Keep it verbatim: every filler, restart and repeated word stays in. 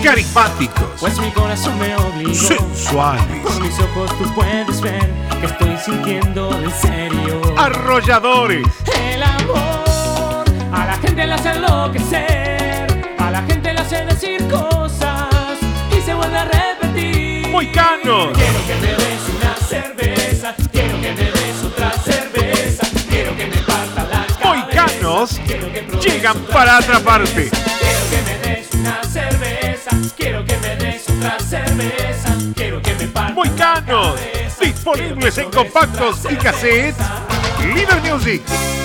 carismáticos, pues mi corazón me obligó. sensuales, Con mis ojos tú puedes ver que estoy sintiendo en serio. arrolladores, El amor a la gente le hace enloquecer, a la gente le hace decir cosas y se vuelve a repetir. moicanos, Quiero que me des una cerveza, quiero que me des otra cerveza, quiero que me parta la cabeza. moicanos Quiero que pruebes llegan otra para cerveza. atraparte. Quiero que me des una cerveza, quiero que me des otra cerveza, quiero que me parta Moicanos, la cabeza. disponibles Quiero en que pruebes compactos otra y cassettes. cerveza. Líder Music.